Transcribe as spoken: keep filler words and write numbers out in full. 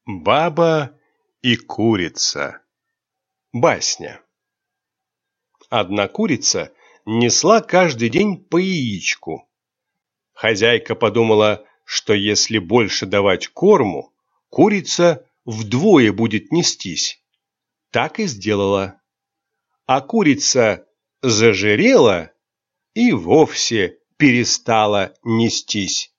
Баба и курица. Басня. Одна курица несла каждый день по яичку. Хозяйка подумала, что если больше давать корму, курица вдвое будет нестись. Так и сделала. А курица зажирела и вовсе перестала нестись.